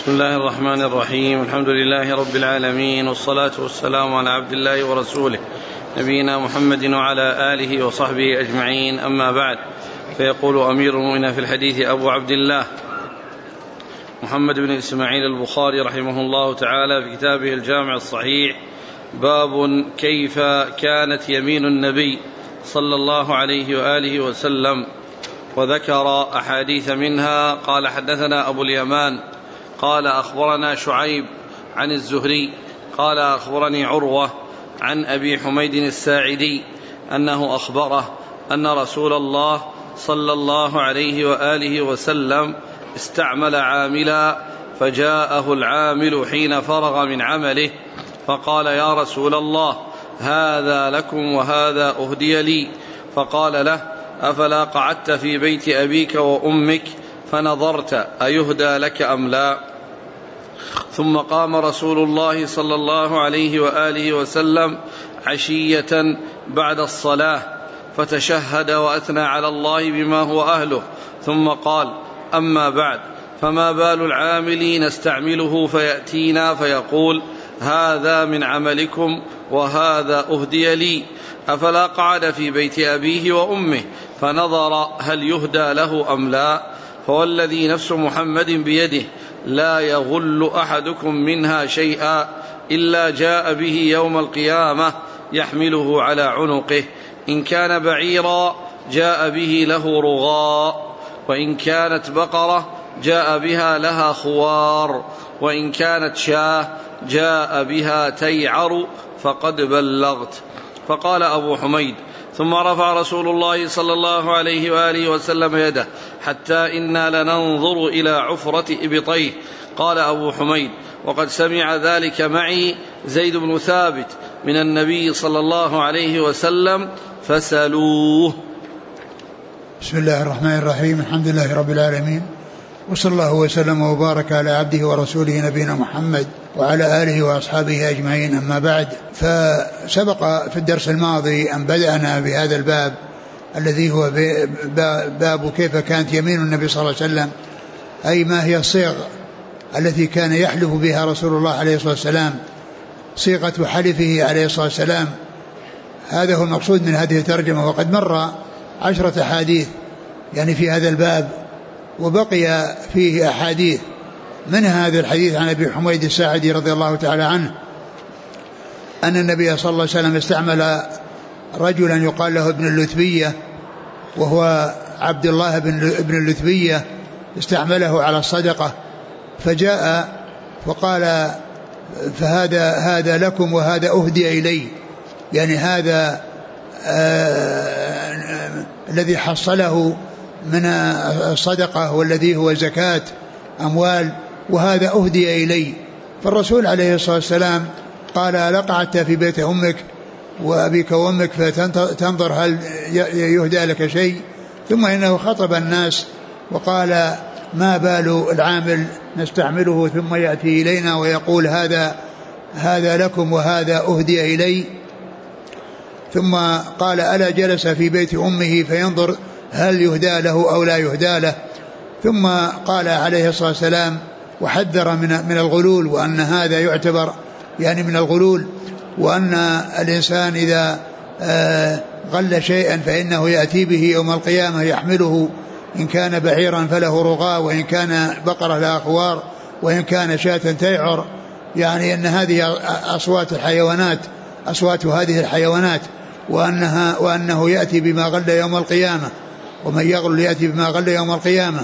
بسم الله الرحمن الرحيم. الحمد لله رب العالمين، والصلاة والسلام على عبد الله ورسوله نبينا محمد وعلى آله وصحبه أجمعين، أما بعد. فيقول أمير المؤمنين في الحديث أبو عبد الله محمد بن إسماعيل البخاري رحمه الله تعالى في كتابه الجامع الصحيح: باب كيف كانت يمين النبي صلى الله عليه وآله وسلم، وذكر أحاديث منها. قال: حدثنا أبو اليمان قال: أخبرنا شعيب عن الزهري قال: أخبرني عروة عن أبي حميد الساعدي أنه أخبره أن رسول الله صلى الله عليه وآله وسلم استعمل عاملا، فجاءه العامل حين فرغ من عمله فقال: يا رسول الله، هذا لكم وهذا أهدي لي. فقال له: أفلا قعدت في بيت أبيك وأمك فنظرت أيهدى لك أم لا؟ ثم قام رسول الله صلى الله عليه وآله وسلم عشية بعد الصلاة فتشهد وأثنى على الله بما هو أهله، ثم قال: أما بعد، فما بال العامل نستعمله فيأتينا فيقول: هذا من عملكم وهذا أهدي لي؟ أفلا قعد في بيت أبيه وأمه فنظر هل يهدى له أم لا؟ فوالذي نفس محمد بيده لا يغل أحدكم منها شيئا إلا جاء به يوم القيامة يحمله على عنقه، إن كان بعيرا جاء به له رغاء، وإن كانت بقرة جاء بها لها خوار، وإن كانت شاة جاء بها تيعر، فقد بلغت. فقال أبو حميد: ثم رفع رسول الله صلى الله عليه وآله وسلم يده حتى إنا لننظر إلى عفرة إبطيه. قال أبو حميد: وقد سمع ذلك معي زيد بن ثابت من النبي صلى الله عليه وسلم فسألوه. بسم الله الرحمن الرحيم. الحمد لله رب العالمين، وصلى الله وسلم وبارك على عبده ورسوله نبينا محمد وعلى آله وأصحابه أجمعين، أما بعد. فسبق في الدرس الماضي أن بدأنا بهذا الباب الذي هو باب كيف كانت يمين النبي صلى الله عليه وسلم، أي ما هي الصيغ التي كان يحلف بها رسول الله عليه الصلاة والسلام، صيغة حلفه عليه الصلاة والسلام. هذا هو المقصود من هذه الترجمة. وقد مر 10 أحاديث يعني في هذا الباب، وبقي فيه أحاديث، من هذا الحديث عن أبي حميد الساعدي رضي الله تعالى عنه أن النبي صلى الله عليه وسلم استعمل رجلا يقال له ابن اللتبية، وهو عبد الله ابن اللتبية، استعمله على الصدقة، فجاء فقال: فهذا لكم وهذا أهدي إلي، يعني هذا الذي حصله من الصدقة والذي هو زكاة أموال، وهذا أهدي إلي. فالرسول عليه الصلاة والسلام قال: لقعدت في بيت أمك وأبيك وأمك فتنظر هل يهدى لك شيء؟ ثم إنه خطب الناس وقال: ما بال العامل نستعمله ثم يأتي إلينا ويقول: هذا لكم وهذا أهدي إلي؟ ثم قال: ألا جلس في بيت أمه فينظر هل يهدى له أو لا يهدى له؟ ثم قال عليه الصلاة والسلام وحذر من الغلول، وأن هذا يعتبر يعني من الغلول، وأن الإنسان إذا غل شيئا فإنه يأتي به يوم القيامة يحمله، إن كان بعيرا فله رغاء، وإن كان بقرة لها خوار، وإن كان شاة تيعر، يعني أن هذه أصوات الحيوانات، أصوات هذه الحيوانات، وأنه يأتي بما غل يوم القيامة، ومن يغل يأتي بما غل يوم القيامة.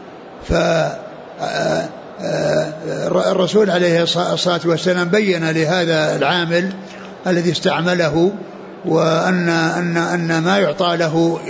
فالرسول عليه الصلاة والسلام بين لهذا العامل الذي استعمله وأن ما يعطى له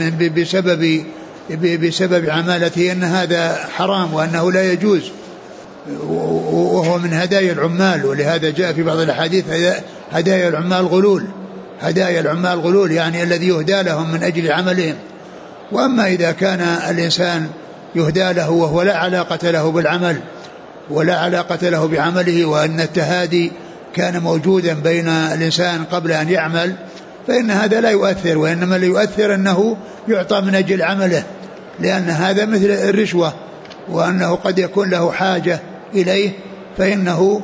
بسبب عمالته أن هذا حرام وأنه لا يجوز، وهو من هدايا العمال. ولهذا جاء في بعض الحديث: هدايا العمال غلول، هدايا العمال غلول، يعني الذي يهدى لهم من أجل عملهم. وأما إذا كان الإنسان يهدى له وهو لا علاقة له بالعمل ولا علاقة له بعمله، وأن التهادي كان موجودا بين الإنسان قبل أن يعمل، فإن هذا لا يؤثر، وإنما اللي يؤثر أنه يعطى من أجل عمله، لأن هذا مثل الرشوة، وأنه قد يكون له حاجة إليه فإنه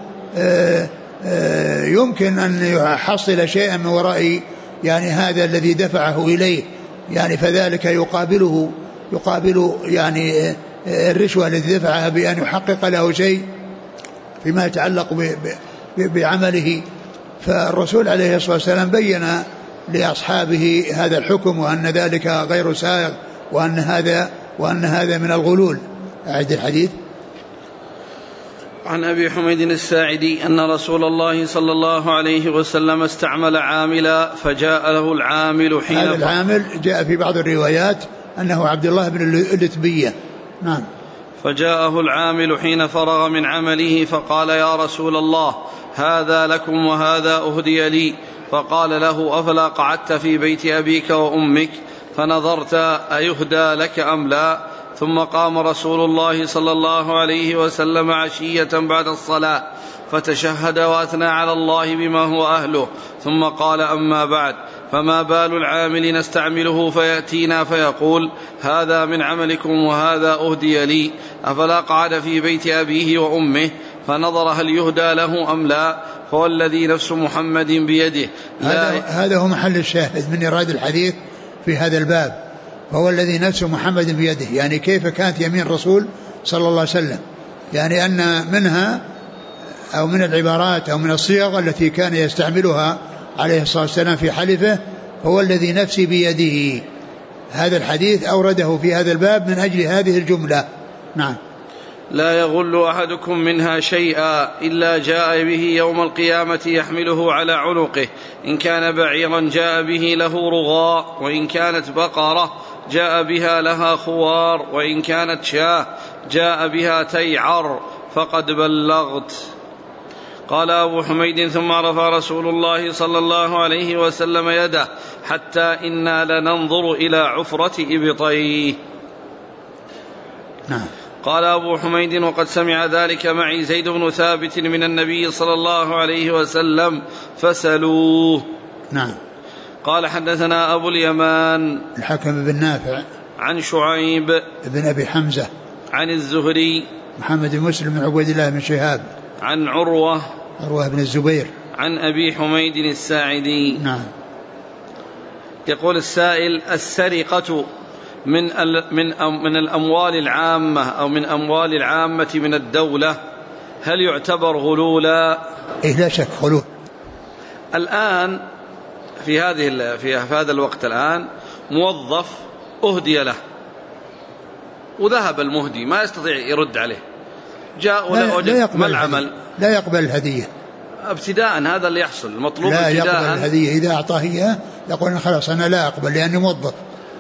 يمكن أن يحصل شيئا من وراء يعني هذا الذي دفعه إليه، يعني فذلك يقابل يعني الرشوة التي دفعها بأن يحقق له شيء فيما يتعلق بعمله. فالرسول عليه الصلاة والسلام بين لأصحابه هذا الحكم وأن ذلك غير سائغ وأن هذا من الغلول. أعد الحديث. عن أبي حميد الساعدي أن رسول الله صلى الله عليه وسلم استعمل عاملا فجاء له العامل حين هذا العامل جاء في بعض الروايات أنه عبد الله بن اللتبية. نعم. فجاءه العامل حين فرغ من عمله فقال يا رسول الله هذا لكم وهذا أهدي لي. فقال له أفلا قعدت في بيت أبيك وأمك فنظرت أيهدى لك أم لا؟ ثم قام رسول الله صلى الله عليه وسلم عشية بعد الصلاة فتشهد وأثنى على الله بما هو أهله ثم قال أما بعد فما بال العامل نستعمله فيأتينا فيقول هذا من عملكم وهذا أهدي لي، أفلا قعد في بيت أبيه وأمه فنظر هل يهدى له أم لا؟ فوالذي نفس محمد بيده. هذا هو محل الشاهد من إيراد الحديث في هذا الباب، فهو الذي نفس محمد بيده، يعني كيف كانت يمين الرسول صلى الله عليه وسلم، يعني أن منها أو من العبارات أو من الصيغ التي كان يستعملها عليه الصلاة والسلام في حلفه هو الذي نفسي بيده. هذا الحديث أورده في هذا الباب من أجل هذه الجملة. نعم. لا يغل أحدكم منها شيئا إلا جاء به يوم القيامة يحمله على عنقه، إن كان بعيرا جاء به له رغاء، وإن كانت بقرة جاء بها لها خوار، وإن كانت شاة جاء بها تيعر، فقد بلغت. قال أبو حميد ثم رفع رسول الله صلى الله عليه وسلم يده حتى إنا لننظر إلى عفرة إبطيه. نعم. قال أبو حميد وقد سمع ذلك معي زيد بن ثابت من النبي صلى الله عليه وسلم فسلوه. نعم. قال حدثنا أبو اليمان الحكم بن نافع عن شعيب بن أبي حمزة عن الزهري محمد بن مسلم بن عبيد الله بن شهاب عن عروة بن الزبير عن أبي حميد الساعدي. نعم. يقول السائل السرقة من الأموال العامة أو من أموال العامة من الدولة هل يعتبر غلولا؟ إيه لا شك غلول. الآن في هذا الوقت الآن موظف أهدي له وذهب المهدي ما يستطيع يرد عليه، جاء ما العمل؟ لا يقبل الهدية ابتداء، هذا اللي يحصل المطلوب لا ابتداء. يقبل الهدية إذا أعطاه إياه يقول خلاص أنا لا أقبل لأني موظف،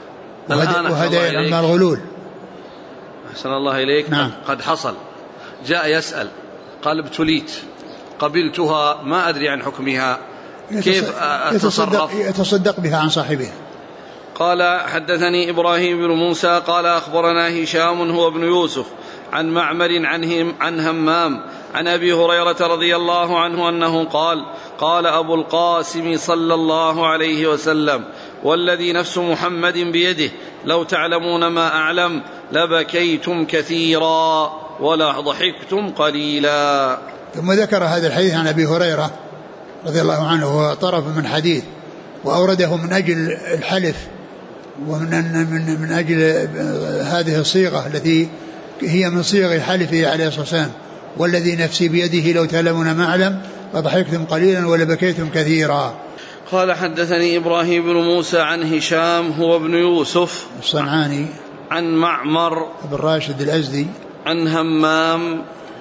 وهذا يعمل الغلول. أحسن الله إليك. نعم. قد حصل جاء يسأل قال ابتليت قبلتها ما أدري عن حكمها كيف أتصرف؟ يتصدق بها عن صاحبها. قال حدثني إبراهيم بن موسى قال أخبرنا هشام هو ابن يوسف عن معمر عن همام عن أبي هريرة رضي الله عنه أنه قال أبو القاسم صلى الله عليه وسلم والذي نفس محمد بيده لو تعلمون ما أعلم لبكيتم كثيرا ولا ضحكتم قليلا. ثم ذكر هذا الحديث عن أبي هريرة رضي الله عنه وهو طرف من حديث، وأورده من أجل الحلف ومن أجل هذه الصيغة التي هي من صيغ حلفه عليه الصلاة والسلام والذي نفسي بيده لو تعلمون ما أعلم لضحكتم قليلا ولبكيتم كثيرا. قال حدثني إبراهيم بن موسى عن هشام هو ابن يوسف الصنعاني عن معمر بن راشد الأزدي عن همام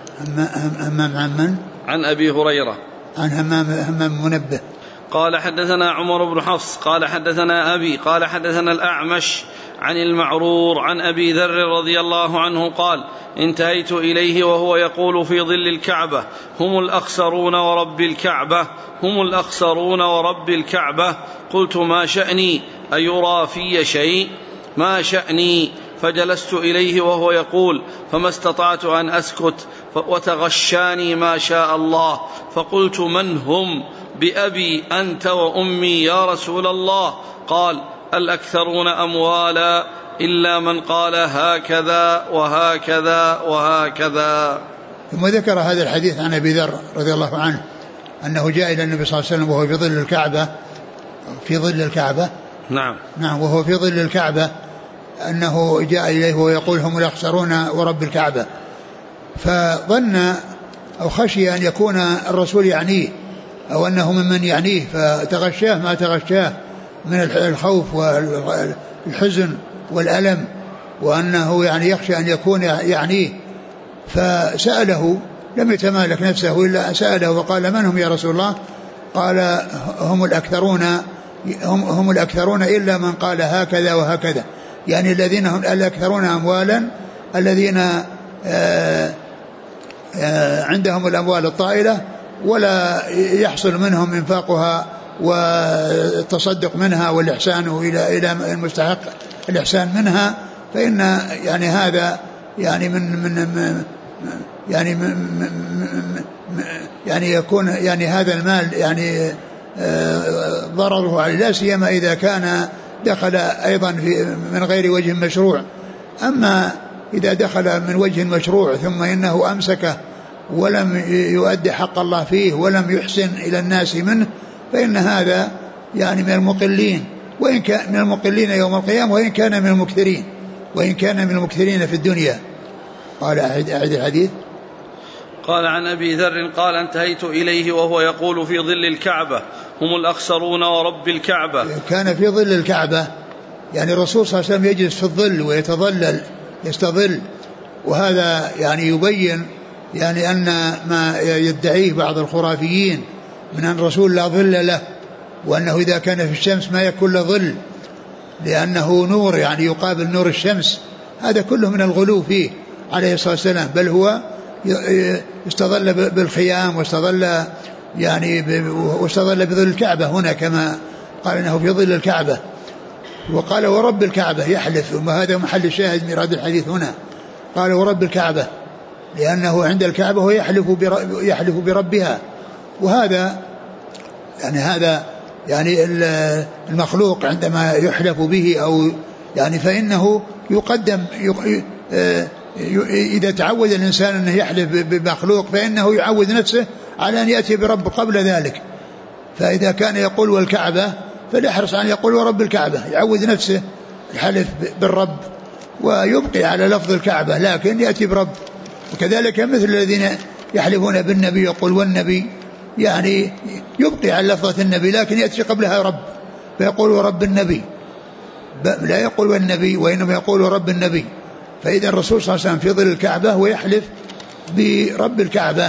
عن أبي هريرة عن همام منبه قال حدثنا عمر بن حفص قال حدثنا أبي قال حدثنا الأعمش عن المعرور عن أبي ذر رضي الله عنه قال انتهيت إليه وهو يقول في ظل الكعبة هم الأخسرون ورب الكعبة هم الأخسرون ورب الكعبة. قلت ما شأني أيرى في شيء؟ ما شأني؟ فجلست إليه وهو يقول فما استطعت أن أسكت وتغشاني ما شاء الله فقلت من هم؟ بأبي أنت وأمي يا رسول الله. قال الأكثرون أموالا إلا من قال هكذا وهكذا وهكذا. ثم ذكر هذا الحديث عن أبي ذر رضي الله عنه أنه جاء إلى النبي صلى الله عليه وسلم وهو في ظل الكعبة، في ظل الكعبة، نعم وهو في ظل الكعبة، أنه جاء إليه ويقول هم الأخسرون ورب الكعبة، فظن أو خشي أن يكون الرسول يعنيه أو أنه ممن يعنيه، فتغشاه ما تغشاه من الخوف والحزن والألم، وأنه يعني يخشى أن يكون يعنيه، فسأله، لم يتمالك نفسه إلا سأله وقال من هم يا رسول الله؟ قال هم الأكثرون إلا من قال هكذا وهكذا، يعني الذين هم الأكثرون أموالا، الذين عندهم الأموال الطائلة ولا يحصل منهم إنفاقها والتصدق منها والإحسان إلى المستحق الإحسان منها، فإن يعني هذا يعني يعني يكون يعني هذا المال يعني ضرره عليه، لا سيما إذا كان دخل أيضا من غير وجه مشروع. أما إذا دخل من وجه مشروع ثم إنه أمسكه ولم يؤدي حق الله فيه ولم يحسن إلى الناس منه، فإن هذا يعني من المقلين، وإن كان من المقلين يوم القيامة، وإن كان من المكثرين في الدنيا. قال أعد الحديث. قال عن أبي ذر قال انتهيت إليه وهو يقول في ظل الكعبة هم الأخسرون ورب الكعبة. كان في ظل الكعبة، يعني الرسول صلى الله عليه وسلم يجلس في الظل ويتظلل يستظل، وهذا يعني يبين يعني أن ما يدعيه بعض الخرافيين من أن الرسول لا ظل له، وأنه إذا كان في الشمس ما يكون له ظل لأنه نور يعني يقابل نور الشمس، هذا كله من الغلو فيه عليه الصلاة والسلام، بل هو استظل بالخيام واستظل بظل الكعبة هنا كما قال إنه في ظل الكعبة، وقال ورب الكعبة يحلف، وهذا محل الشاهد من هذا الحديث هنا، قال ورب الكعبة لأنه عند الكعبة هو يحلف بربها. وهذا يعني المخلوق عندما يحلف به أو يعني فإنه يقدم إذا تعود الإنسان أنه يحلف بمخلوق فإنه يعود نفسه على أن يأتي برب قبل ذلك، فإذا كان يقول والكعبة فليحرص أن يقول ورب الكعبة، يعود نفسه الحلف بالرب ويبقي على لفظ الكعبة لكن يأتي برب. وكذلك مثل الذين يحلفون بالنبي يقول والنبي، يعني يبقي على لفظة النبي لكن يأتي قبلها رب فيقول ورب النبي، لا يقول والنبي وإنما يقول ورب النبي. فإذا الرسول صلى الله عليه وسلم في ظل الكعبة ويحلف برب الكعبة،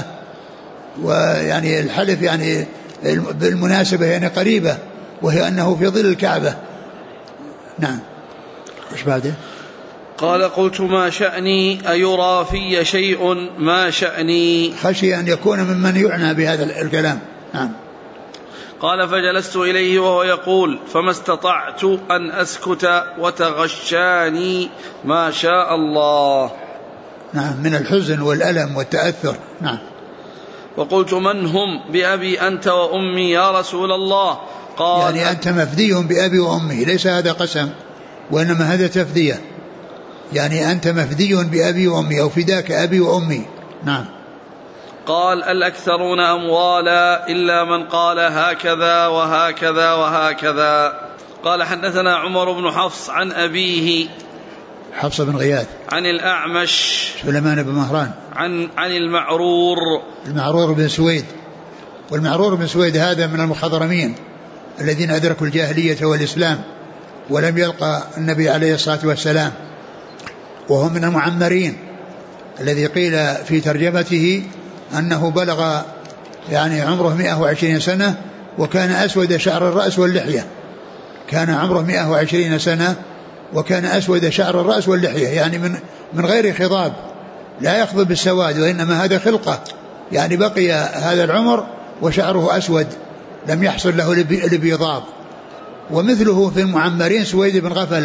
ويعني الحلف يعني بالمناسبة يعني قريبة، وهي أنه في ظل الكعبة. نعم. إيش بعده؟ قال قلت ما شأني أيرى في شيء ما شأني، خشي أن يكون ممن يعنى بهذا الكلام. نعم. قال فجلست إليه وهو يقول فما استطعت أن أسكت وتغشاني ما شاء الله. نعم، من الحزن والألم والتأثر. نعم. وقلت من هم؟ بأبي أنت وأمي يا رسول الله. قال يعني أنت مفدي بأبي وأمي، ليس هذا قسم وإنما هذا تفدية، يعني أنت مفدي بأبي وأمي أو فداك أبي وأمي. نعم. قال الأكثرون أموالا إلا من قال هكذا وهكذا وهكذا. قال حدثنا عمر بن حفص عن أبيه حفص بن غياث عن الأعمش سليمان بن مهران عن المعرور بن سويد. والمعرور بن سويد هذا من المخضرمين الذين أدركوا الجاهلية والإسلام ولم يلقى النبي عليه الصلاة والسلام، وهم من المعمرين الذي قيل في ترجمته أنه بلغ يعني عمره 120 سنة وكان أسود شعر الرأس واللحية، كان عمره 120 سنة وكان أسود شعر الرأس واللحية، يعني من غير خضاب، لا يخضب بالسواد وإنما هذا خلقة، يعني بقي هذا العمر وشعره أسود لم يحصل له الابيضاض. ومثله في المعمرين سويد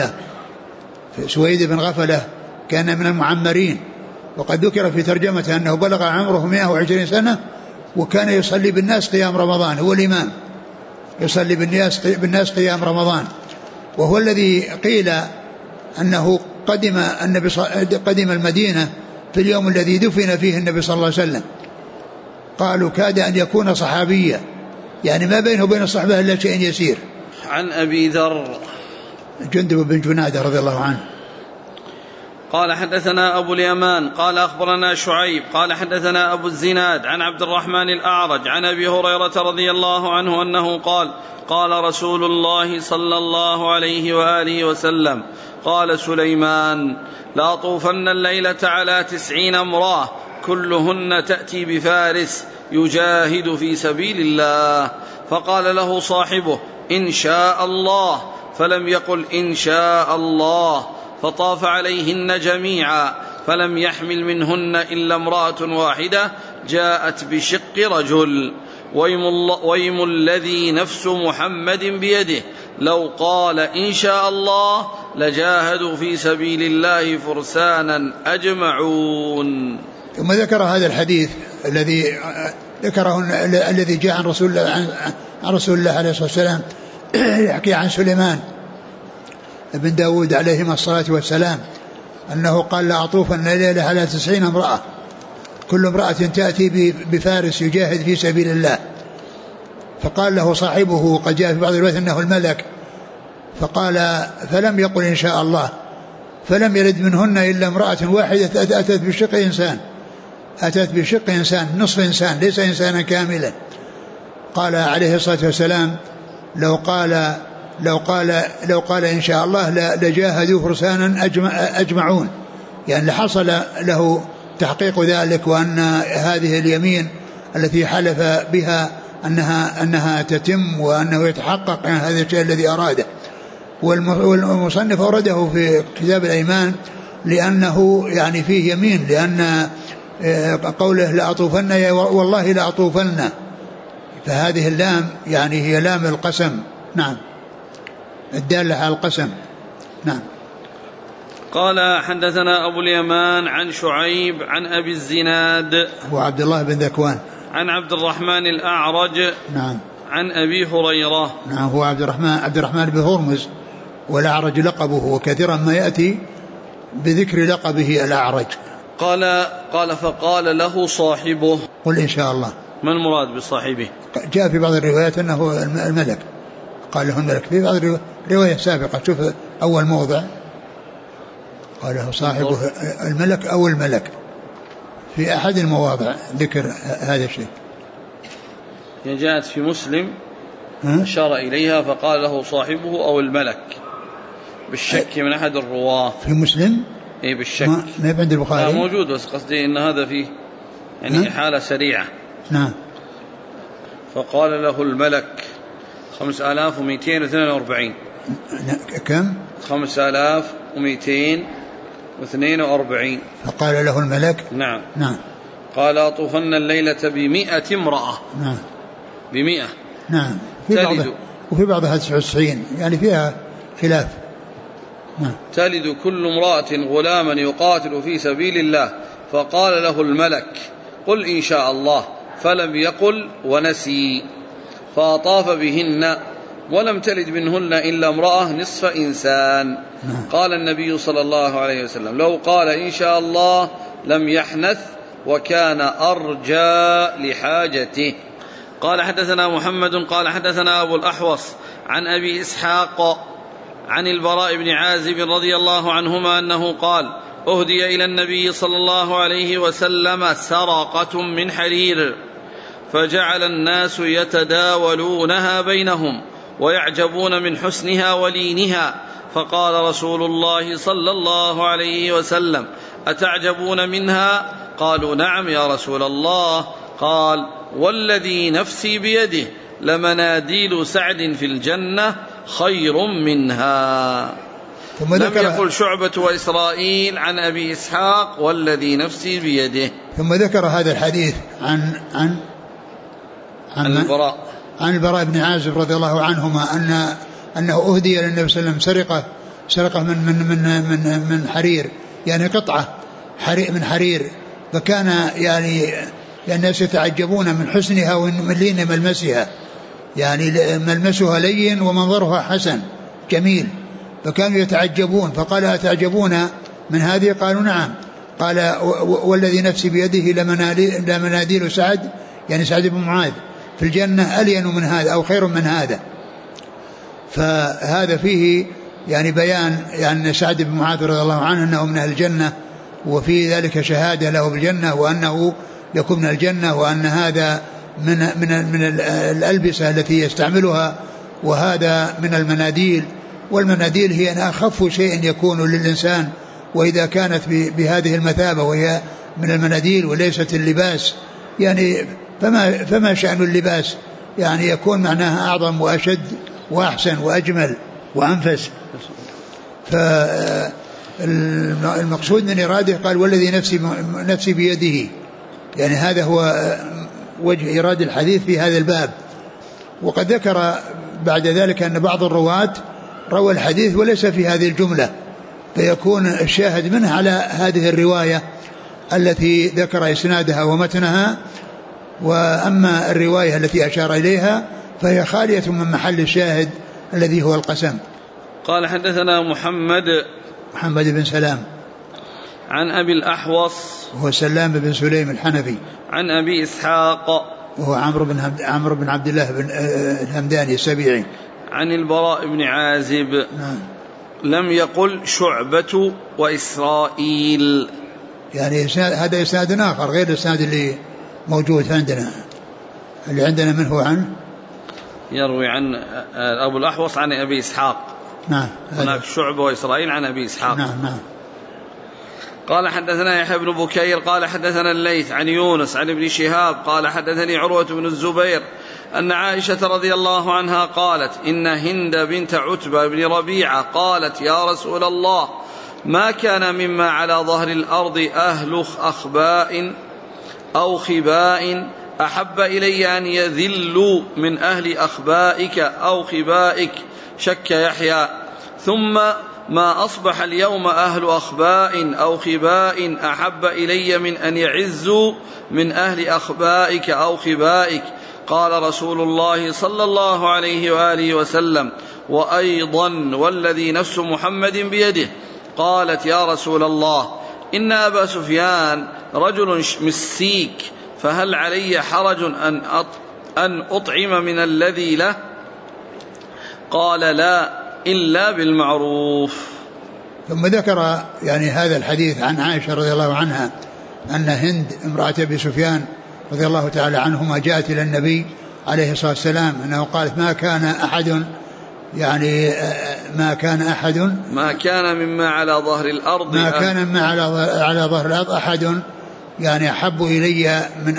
بن غفلة كان من المعمرين، وقد ذكر في ترجمته أنه بلغ عمره 120 سنة وكان يصلي بالناس قيام رمضان، هو الإمام يصلي بالناس قيام رمضان، وهو الذي قيل أنه قدم المدينة في اليوم الذي دفن فيه النبي صلى الله عليه وسلم. قالوا كاد أن يكون صحابيا، يعني ما بينه وبين الصحبة إلا شيء يسير. عن أبي ذر جندب بن جنادة رضي الله عنه قال حدثنا أبو اليمان قال أخبرنا شعيب قال حدثنا أبو الزناد عن عبد الرحمن الأعرج عن أبي هريرة رضي الله عنه أنه قال قال رسول الله صلى الله عليه وآله وسلم قال سليمان لا طوفن الليلة على 90 امرأة كلهن تأتي بفارس يجاهد في سبيل الله. فقال له صاحبه إن شاء الله، فلم يقل إن شاء الله، فطاف عليهن جميعا فلم يحمل منهن إلا امرأة واحدة جاءت بشق رجل. ويم الذي نفس محمد بيده لو قال إن شاء الله لجاهدوا في سبيل الله فرسانا أجمعون. ثم ذكر هذا الحديث الذي ذكره الذي جاء عن رسول الله عليه الصلاة والسلام يحكي عن سليمان ابن داود عليهما الصلاة والسلام أنه قال لا أطوفن الليلة على 90 امرأة كل امرأة تأتي بفارس يجاهد في سبيل الله. فقال له صاحبه قد جاء في بعض الروايات أنه الملك، فقال فلم يقل إن شاء الله، فلم يرد منهن إلا امرأة واحدة أتت بشق إنسان نصف إنسان ليس إنسانا كاملا. قال عليه الصلاة والسلام لو قال إن شاء الله لجاهدوا فرسانا أجمعون، يعني لحصل له تحقيق ذلك، وأن هذه اليمين التي حلف بها أنها تتم وأنه يتحقق عن هذا الشيء الذي أراده. والمصنف أورده في كتاب الأيمان لأنه يعني فيه يمين، لأن قوله لأطوفن والله لأطوفن، فهذه اللام يعني هي لام القسم، نعم الدالة على القسم. نعم. قال حدثنا أبو اليمان عن شعيب عن أبي الزناد هو عبد الله بن ذكوان عن عبد الرحمن الأعرج نعم عن أبي هريرة نعم هو عبد الرحمن بن هرمز، والأعرج لقبه، وكثيرا ما يأتي بذكر لقبه الأعرج. قال فقال له صاحبه قل إن شاء الله. ما المراد بصاحبه؟ جاء في بعض الروايات أنه الملك، قال له الملك. في بعض الرواية السابقة شوف أول موضع قال له صاحبه الملك أو الملك، في أحد المواضع ذكر هذا الشيء. جاءت في مسلم أشار إليها فقال له صاحبه أو الملك بالشك من أحد الرواة. في مسلم إيه بالشك ما عند البخاري موجود، بس قصدي إن هذا فيه يعني حالة سريعة. نعم. فقال له الملك 5242. كم؟ 5242. فقال له الملك نعم. نعم. قال أطوفن الليلة ب100 امرأة. نعم. 100. نعم. وفي بعضها 99، يعني فيها خلاف. نعم. تلد كل امرأة غلاما يقاتل في سبيل الله. فقال له الملك قل إن شاء الله، فلم يقل ونسي، فأطاف بهن ولم تلد منهن إلا امرأة نصف إنسان. قال النبي صلى الله عليه وسلم لو قال إن شاء الله لم يحنث وكان أرجى لحاجته. قال حدثنا محمد قال حدثنا أبو الأحوص عن أبي إسحاق عن البراء بن عازب رضي الله عنهما أنه قال أهدي إلى النبي صلى الله عليه وسلم سرقة من حرير، فجعل الناس يتداولونها بينهم ويعجبون من حسنها ولينها، فقال رسول الله صلى الله عليه وسلم أتعجبون منها؟ قالوا نعم يا رسول الله. قال والذي نفسي بيده لمناديل سعد في الجنة خير منها. لم يقل شعبة وإسرائيل عن أبي إسحاق والذي نفسي بيده. ثم ذكر هذا الحديث عن البراء بن عازب رضي الله عنهما أنه أهدي للنبي صلى الله عليه وسلم سرقة من حرير، يعني قطعة من حرير، فكان يعني الناس يتعجبون من حسنها ومن لين ملمسها، يعني ملمسها لين ومنظرها حسن جميل، فكانوا يتعجبون. فقال أتعجبون من هذه؟ قالوا نعم. قال والذي نفسي بيده لمناديل سعد، يعني سعد بن معاذ في الجنة ألين من هذا أو خير من هذا. فهذا فيه يعني بيان يعني سعد بن معاذ رضي الله عنه أنه من أهل الجنة، وفي ذلك شهادة له بالجنة وأنه يكون من الجنة، وأن هذا من الألبسة التي يستعملها، وهذا من المناديل. والمناديل هي أن أخف شيء يكون للإنسان، وإذا كانت بهذه المثابة وهي من المناديل وليست اللباس يعني فما شأن اللباس؟ يعني يكون معناها أعظم وأشد وأحسن وأجمل وأنفس. فالمقصود من إراده قال والذي نفسي بيده، يعني هذا هو وجه إرادة الحديث في هذا الباب. وقد ذكر بعد ذلك أن بعض الرواة روى الحديث وليس في هذه الجملة، فيكون الشاهد منه على هذه الرواية التي ذكر إسنادها ومتنها. وأما الرواية التي أشار إليها فهي خالية من محل الشاهد الذي هو القسم. قال حدثنا محمد بن سلام عن أبي الأحوص وهو سلام بن سليم الحنفي، عن أبي إسحاق وهو عمرو بن عبد الله بن الهمداني السبيعي، عن البراء بن عازب. لم يقل شعبة وإسرائيل، يعني هذا إسناد آخر غير الإسناد اللي موجود عندنا. اللي عندنا من هو عنه يروي عن أبو الأحوص عن أبي إسحاق. نعم. هناك شعبة وإسرائيل عن أبي إسحاق. نعم. قال حدثنا يحيى بن بكير قال حدثنا الليث عن يونس عن ابن شهاب قال حدثني عروة بن الزبير أن عائشة رضي الله عنها قالت إن هند بنت عتبة بن ربيعة قالت يا رسول الله ما كان مما على ظهر الأرض أهل أخباء أو خباء أحب إلي أن يذلوا من أهل أخبائك أو خبائك، شك يحيى، ثم ما أصبح اليوم أهل أخباء أو خباء أحب إلي من أن يعزوا من أهل أخبائك أو خبائك. قال رسول الله صلى الله عليه وآله وسلم وأيضا والذي نفس محمد بيده. قالت يا رسول الله إن أبا سفيان رجل مسيك، فهل علي حرج أن أطعم من الذي له؟ قال لا إلا بالمعروف. ثم ذكر يعني هذا الحديث عن عائشة رضي الله عنها أن هند امرأة أبي سفيان رضي الله تعالى عنهما جاءت إلى النبي عليه الصلاة والسلام أنه قالت ما كان مما على ظهر الأرض على ظهر الأرض أحد يعني أحب إلي من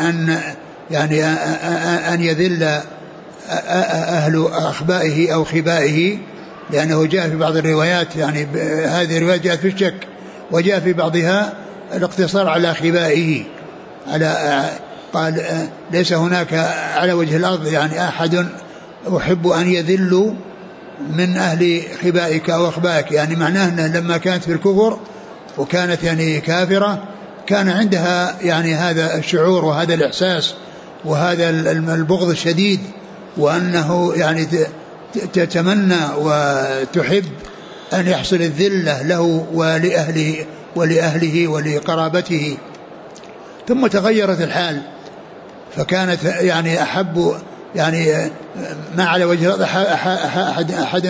أن يذل أهل أخبائه أو خبائه، لأنه جاء في بعض الروايات يعني هذه الروايات جاءت في الشك، وجاء في بعضها الاقتصار على خبائه، قال ليس هناك على وجه الأرض يعني أحد أحب أن يذل من أهل خبائك أو أخبائك، يعني معناه أنه لما كانت في الكفر وكانت يعني كافرة كان عندها يعني هذا الشعور وهذا الإحساس وهذا البغض الشديد، وأنه يعني تتمنى وتحب أن يحصل الذلة له ولأهله ولقرابته. ثم تغيرت الحال فكانت يعني أحب يعني ما على وجه أحد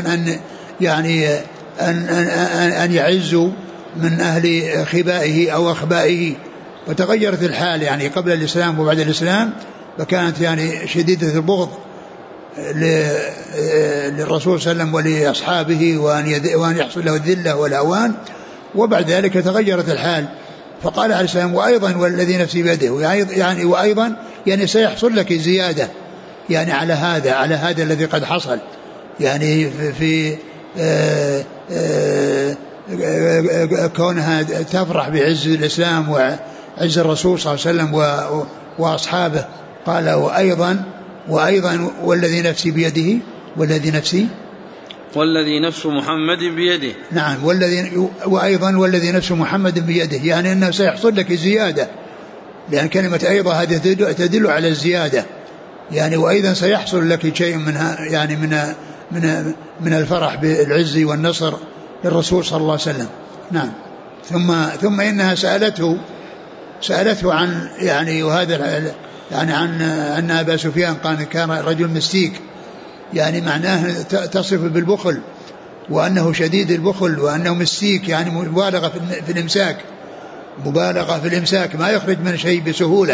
أن يعزوا من أهل خبائه أو أخبائه، وتغيرت الحال يعني قبل الإسلام وبعد الإسلام، فكانت يعني شديدة البغض للرسول صلى الله عليه وسلم ولأصحابه وأن يحصل له الذلة والأوان، وبعد ذلك تغيرت الحال. فقال عليه السلام وأيضا والذي نفسي بيده، يعني وأيضا يعني سيحصل لك زيادة يعني على هذا الذي قد حصل، يعني في كونها تفرح بعز الإسلام وعز الرسول صلى الله عليه وسلم وأصحابه. قال وأيضا والذي نفسي بيده والذي نفس محمد بيده. نعم وأيضا والذي نفس محمد بيده، يعني أنه سيحصل لك زيادة، لأن كلمة أيضا هذه تدل على الزيادة، يعني وأيضا سيحصل لك شيء منها يعني من الفرح بالعز والنصر للرسول صلى الله عليه وسلم. نعم. ثم إنها سألته عن يعني وهذا يعني عن أن أبا سفيان كان رجل مستيك، يعني معناه تصف بالبخل وأنه شديد البخل وأنه مستيك، يعني مبالغة في الإمساك ما يخرج من شيء بسهولة.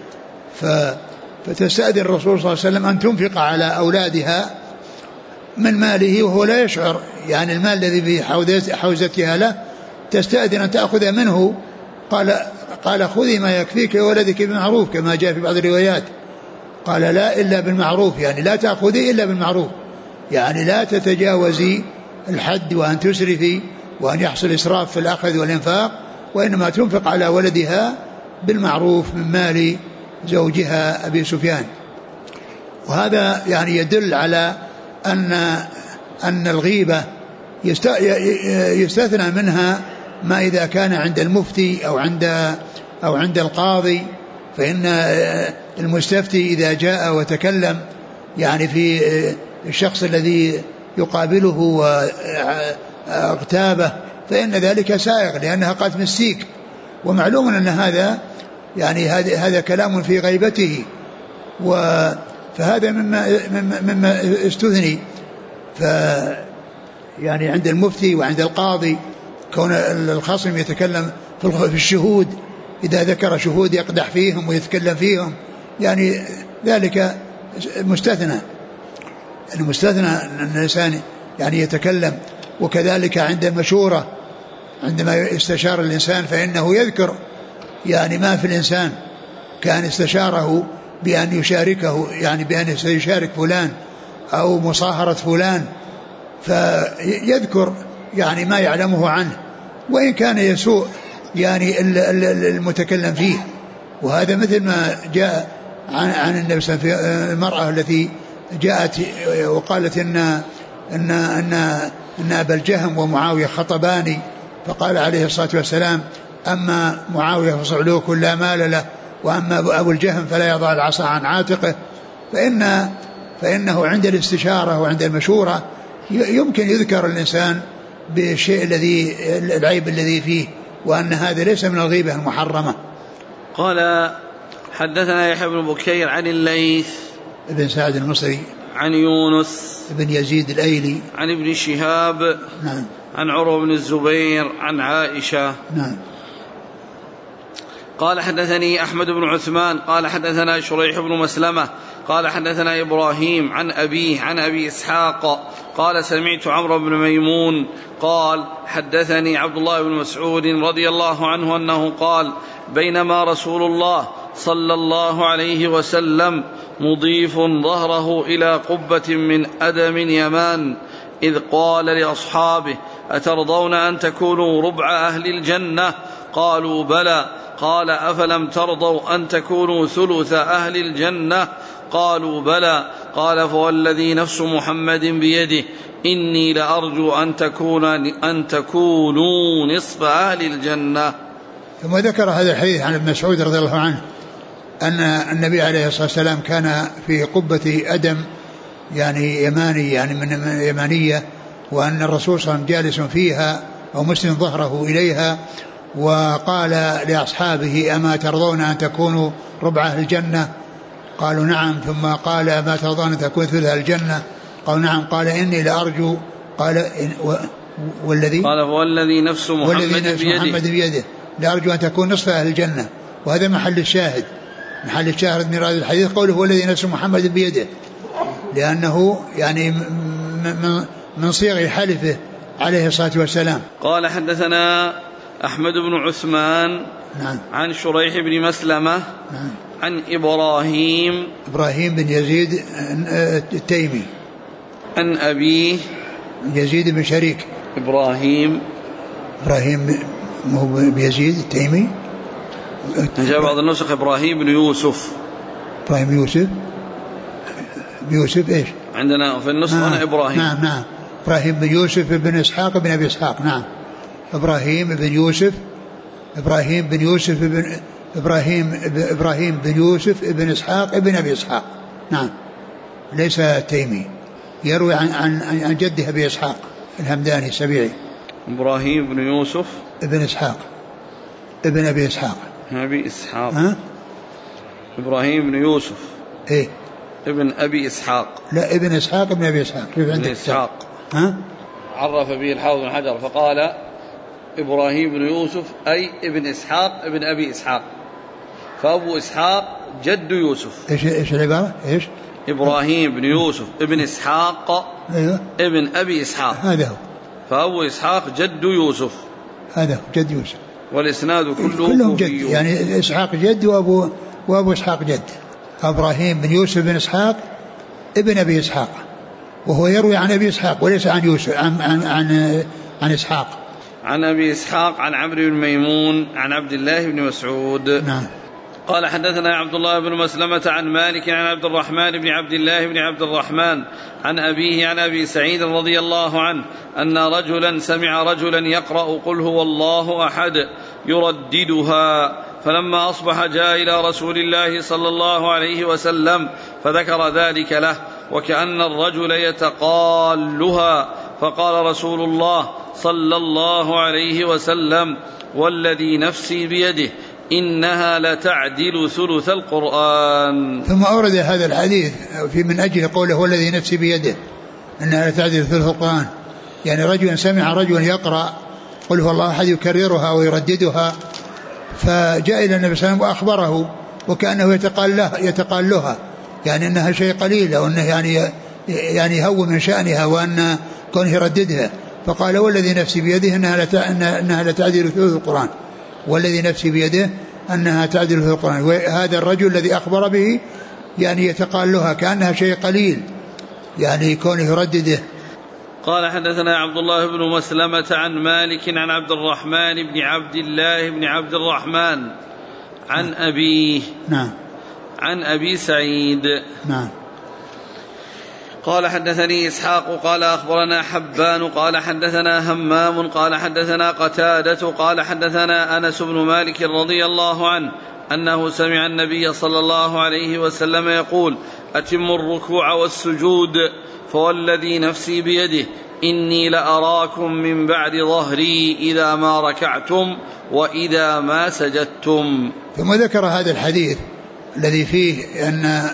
فتستأذن الرسول صلى الله عليه وسلم أن تنفق على أولادها من ماله وهو لا يشعر، يعني المال الذي في حوزتها له تستأذن أن تأخذ منه. قال خذي ما يكفيك لولدك بالمعروف كما جاء في بعض الروايات. قال لا إلا بالمعروف، يعني لا تأخذي إلا بالمعروف، يعني لا تتجاوزي الحد وأن تسرفي وأن يحصل إسراف في الأخذ والإنفاق، وإنما تنفق على ولدها بالمعروف من مال زوجها أبي سفيان. وهذا يعني يدل على أن الغيبة يستثنى منها ما إذا كان عند المفتي أو عند القاضي، فإن المستفتي إذا جاء وتكلم يعني في الشخص الذي يقابله واغتابه فإن ذلك سائغ لأنها قد مسيك، ومعلوم أن هذا يعني هذا كلام في غيبته، فهذا مما استثني. يعني عند المفتي وعند القاضي كون الخصم يتكلم في الشهود، إذا ذكر شهود يقدح فيهم ويتكلم فيهم، يعني ذلك مستثنى، المستثنى أن الإنسان يعني يتكلم. وكذلك عند المشورة عندما يستشار الإنسان فإنه يذكر يعني ما في الإنسان، كان استشاره بأن يشاركه يعني بأن يشارك فلان أو مصاهرة فلان، فيذكر يعني ما يعلمه عنه وإن كان يسوء يعني المتكلم فيه. وهذا مثل ما جاء عن النبي صلى الله عليه وسلم في المرأة التي جاءت وقالت إن أبا الجهم ومعاوية خطباني، فقال عليه الصلاة والسلام أما معاوية فصعلوك لا مال له، وأما أبو الجهم فلا يضع العصا عن عاتقه. فإنه عند الاستشارة وعند المشورة يمكن يذكر الإنسان بالشيء العيب الذي فيه، وأن هذا ليس من الغيبة المحرمة. قال حدثنا يحيى بن بكير عن الليث ابن سعد المصري عن يونس ابن يزيد الأيلي عن ابن شهاب نعم عن عروة بن الزبير عن عائشة نعم. قال حدثني أحمد بن عثمان قال حدثنا شريح بن مسلمة قال حدثنا إبراهيم عن أبيه عن أبي إسحاق قال سمعت عمرو بن ميمون قال حدثني عبد الله بن مسعود رضي الله عنه أنه قال بينما رسول الله صلى الله عليه وسلم مضيف ظهره إلى قبة من أدم يمان إذ قال لأصحابه أترضون أن تكونوا ربع أهل الجنة؟ قالوا بلى. قال أفلم ترضوا أن تكونوا ثلث أهل الجنة؟ قالوا بلى. قال فوالذي نفس محمد بيده إني لأرجو أن تكونوا نصف أهل الجنة. ثم ذكر هذا الحديث عن ابن مسعود رضي الله عنه أن النبي عليه الصلاة والسلام كان في قبة أدم يعني يماني يعني من يمانية، وأن الرسول صلى الله عليه وسلم جالس فيها أو مسلم ظهره إليها، وقال لأصحابه أما ترضون أن تكونوا ربع أهل الجنة؟ قالوا نعم. ثم قال ما ترضون أن تكون ثلث الجنة؟ قالوا نعم. قال إني لأرجو قال والذي نفس محمد بيده لأرجو أن تكون نصف أهل الجنة. وهذا محل الشاهد من هذا الحديث قوله والذي نفس محمد بيده، لأنه يعني من صيغ حلفه عليه الصلاة والسلام. قال حدثنا أحمد بن عثمان نعم. عن شريح بن مسلمة نعم. عن إبراهيم بن يزيد التيمي عن أبيه يزيد بن شريك. إبراهيم بن يزيد التيمي. جاء بعض النسخ إبراهيم بن يوسف. يوسف إيش عندنا في النسخ هنا إبراهيم. نعم إبراهيم بن يوسف بن إسحاق بن أبي إسحاق. نعم إبراهيم بن يوسف بن إسحاق بن أبي إسحاق. نعم ليس تيمي، يروي عن جده أبي إسحاق الهمداني السبيعي. إبراهيم بن يوسف ابن إسحاق ابن أبي إسحاق. أبي إسحاق. إبراهيم بن يوسف إيه ابن أبي إسحاق. لا ابن إسحاق ابن أبي إسحاق. كيف عندك إسحاق؟ عرف به الحافظ بن حجر فقال إبراهيم بن يوسف أي ابن إسحاق ابن أبي إسحاق، فأبو إسحاق جد يوسف. إيش العبارة؟ إيش؟ إبراهيم بن يوسف ابن إسحاق. أيوه. ابن أبي إسحاق. هذا هو. فأبو إسحاق جد يوسف. هذا هو جد يوسف. والإسناد كلهم جد، يعني إسحاق جد وأبو إسحاق جد. إبراهيم بن يوسف بن إسحاق ابن أبي إسحاق، وهو يروي عن أبي إسحاق وليس عن يوسف عن إسحاق. عن أبي إسحاق عن عمرو بن ميمون عن عبد الله بن مسعود. نعم. قال حدثنا عبد الله بن مسلمة عن مالك عن عبد الرحمن بن عبد الله بن عبد الرحمن عن أبيه عن أبي سعيد رضي الله عنه أن رجلا سمع رجلا يقرأ قل هو الله أحد يرددها، فلما أصبح جاء إلى رسول الله صلى الله عليه وسلم فذكر ذلك له وكأن الرجل يتقالها، فقال رسول الله صلى الله عليه وسلم والذي نفسي بيده إنها لتعدل ثلث القرآن. ثم أورد هذا الحديث في من أجل قوله والذي نفسي بيده إنها لتعدل ثلث القرآن، يعني رجل سمع رجل يقرأ قل هو الله أحد يكررها ويرددها، فجاء إلى النبي صلى الله عليه وسلم وأخبره وكأنه يتقالها، يعني أنها شيء قليل وأنه يعني يهون من شأنها وأن كونه يرددها، فقال والذي نفسي بيده إنها لتعدل ثلث القرآن، والذي نفسي بيده أنها تعدل ثلث القرآن. وهذا الرجل الذي أخبر به يعني يتقالها كأنها شيء قليل، يعني كونه يردده. قال حدثنا عبد الله بن مسلمة عن مالك عن عبد الرحمن بن عبد الله بن عبد الرحمن عن أبيه. نعم. عن أبي سعيد. نعم. قال حدثني إسحاق قال أخبرنا حبان قال حدثنا همام قال حدثنا قتادة قال حدثنا أنس بن مالك رضي الله عنه أنه سمع النبي صلى الله عليه وسلم يقول أتموا الركوع والسجود، فوالذي نفسي بيده إني لأراكم من بعد ظهري إذا ما ركعتم وإذا ما سجدتم. ثم ذكر هذا الحديث الذي فيه أن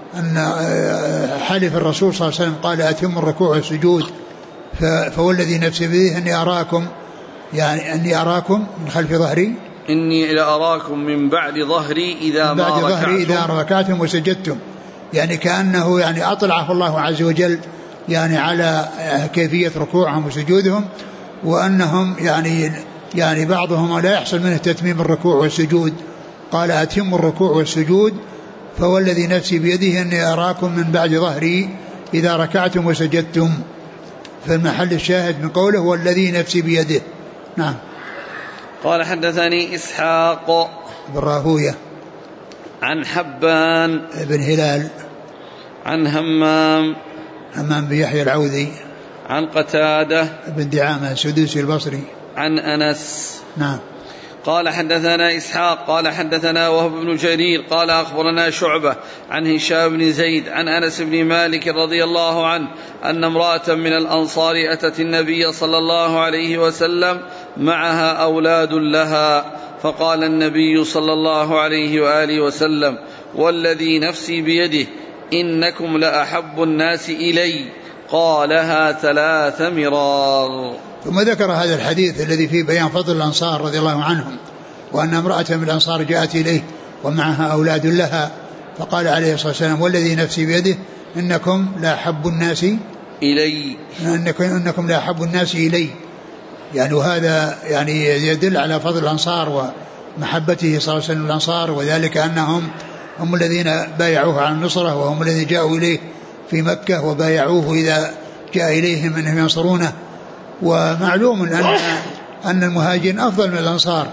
حلف الرسول صلى الله عليه وسلم قال أتم الركوع والسجود، فوالذي نفسي بيده أني أراكم، يعني أني أراكم من خلف ظهري، إني لأراكم من بعد ظهري إذا ركعتم وسجدتم، يعني كأنه يعني أطلعه الله عز وجل يعني على كيفية ركوعهم وسجودهم، وأنهم يعني بعضهم لا يحصل منه تتميم الركوع والسجود. قال أتم الركوع والسجود فوالذي نفسي بيده أني أراكم من بعد ظهري إذا ركعتم وسجدتم، فالمحل الشاهد من قوله والذي نفسي بيده. نعم. قال حدثني إسحاق بن راهوية عن حبان بن هلال عن همام بن يحيى العوذي عن قتادة بن دعامة السدوسي البصري عن أنس. نعم. قال حدثنا إسحاق قال حدثنا وهب بن جرير قال أخبرنا شعبة عن هشام بن زيد عن أنس بن مالك رضي الله عنه أن امرأة من الأنصار أتت النبي صلى الله عليه وسلم معها أولاد لها، فقال النبي صلى الله عليه وآله وسلم والذي نفسي بيده إنكم لأحب الناس إلي، قالها 3 مرار. ثم ذكر هذا الحديث الذي فيه بيان فضل الأنصار رضي الله عنهم، وأن امرأة من الأنصار جاءت إليه ومعها أولاد لها، فقال عليه الصلاة والسلام والذي نفسي بيده إنكم لأحب الناس إلي، إنكم لأحب الناس إلي، يعني وهذا يعني يدل على فضل الأنصار ومحبته صلى الله عليه وسلم الأنصار، وذلك أنهم هم الذين بايعوه على النصرة، وهم الذين جاءوا إليه في مكة وبايعوه إذا جاء إليهم أنهم ينصرونه. ومعلوم أن المهاجرين أفضل من الأنصار،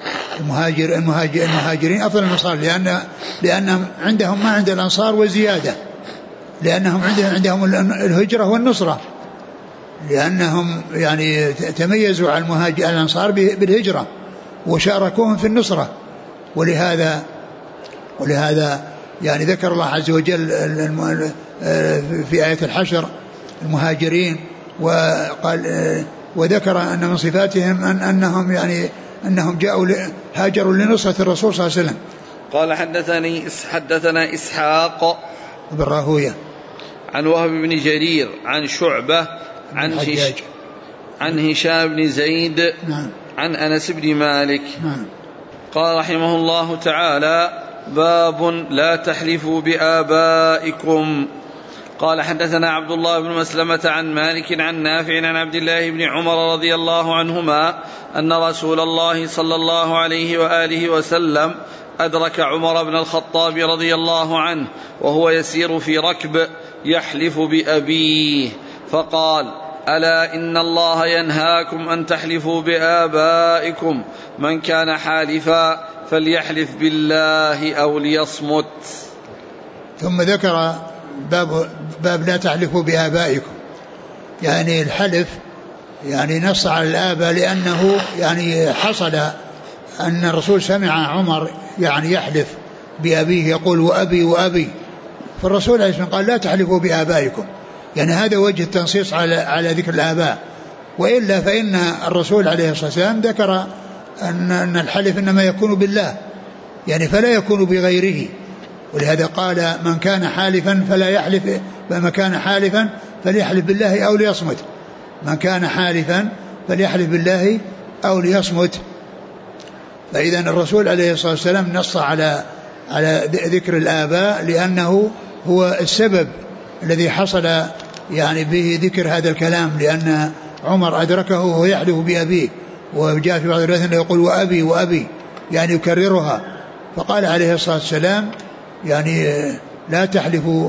المهاجرين أفضل من الأنصار لأنهم عندهم ما عند الأنصار وزيادة، لأنهم عندهم الهجرة والنصرة، لأنهم يعني تميزوا على الأنصار بالهجرة وشاركوهم في النصرة. ولهذا يعني ذكر الله عز وجل في آية الحشر المهاجرين، وقال وذكر أن من صفاتهم أنهم يعني أنهم هاجروا لنصرة الرسول صلى الله عليه وسلم. قال حدثنا إسحاق بن راهوية عن وهب بن جرير عن شعبة عن هشام بن زيد عن أنس بن مالك قال رحمه الله تعالى: باب لا تحلفوا بآبائكم. قال حدثنا عبد الله بن مسلمة عن مالك عن نافع عن عبد الله بن عمر رضي الله عنهما أن رسول الله صلى الله عليه وآله وسلم أدرك عمر بن الخطاب رضي الله عنه وهو يسير في ركب يحلف بأبيه فقال: ألا إن الله ينهاكم أن تحلفوا بآبائكم، من كان حالفا فليحلف بالله أو ليصمت. ثم ذكر باب لا تحلفوا بآبائكم، يعني الحلف يعني نص على الآباء، لأنه يعني حصل أن الرسول سمع عمر يعني يحلف بأبيه يقول وأبي وأبي، فالرسول عليه الصلاة والسلام قال لا تحلفوا بآبائكم، يعني هذا وجه التنصيص على ذكر الآباء. وإلا فإن الرسول عليه الصلاة والسلام ذكر أن الحلف إنما يكون بالله، يعني فلا يكون بغيره، ولهذا قال من كان حالفا فلا يحلف، فمن كان حالفا فليحلف بالله أو ليصمت، من كان حالفا فليحلف بالله أو ليصمت. فإذا الرسول عليه الصلاة والسلام نص على ذكر الآباء، لأنه هو السبب الذي حصل يعني به ذكر هذا الكلام، لأن عمر أدركه وهو يحلف بأبيه، وجاء في بعض الروايات يقول وأبي وأبي، يعني يكررها، فقال عليه الصلاة والسلام يعني لا تحلفوا،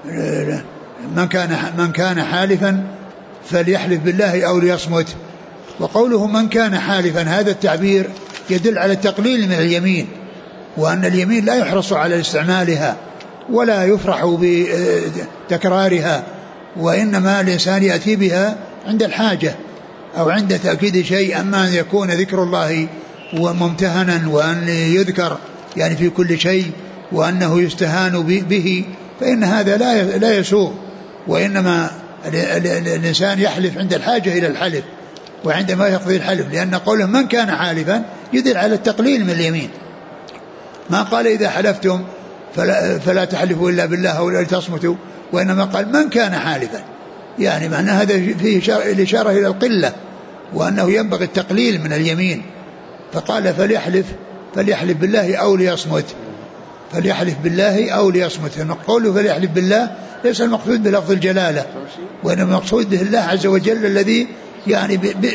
من كان حالفا فليحلف بالله أو ليصمت. وقوله من كان حالفا هذا التعبير يدل على التقليل من اليمين، وأن اليمين لا يحرص على استعمالها ولا يفرح بتكرارها، وإنما الإنسان يأتي بها عند الحاجة أو عند تأكيد شيء. أما أن يكون ذكر الله ممتهنا وأن يذكر يعني في كل شيء وأنه يستهان به فإن هذا لا يسوغ، وإنما الإنسان يحلف عند الحاجة إلى الحلف وعندما يقضي الحلف، لأن قوله من كان حالفا يدل على التقليل من اليمين. ما قال إذا حلفتم فلا تحلفوا إلا بالله أو لا تصمتوا، وإنما قال من كان حالفا، يعني معنى هذا فيه الإشارة إلى القلة وأنه ينبغي التقليل من اليمين. فقال فليحلف بالله أو ليصمت، فليحلف بالله أو ليصمت. قوله فليحلف بالله ليس المقصود بلفظ الجلالة، وإنما المقصود به الله عز وجل الذي يعني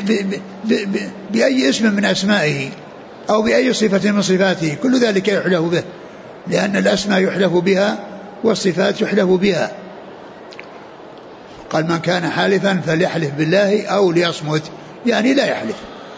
بأي اسم من أسمائه أو بأي صفة من صفاته، كل ذلك يحلف به، لأن الأسماء يحلف بها والصفات يحلف بها. قال من كان حالفا فليحلف بالله أو ليصمت، يعني لا يحلف.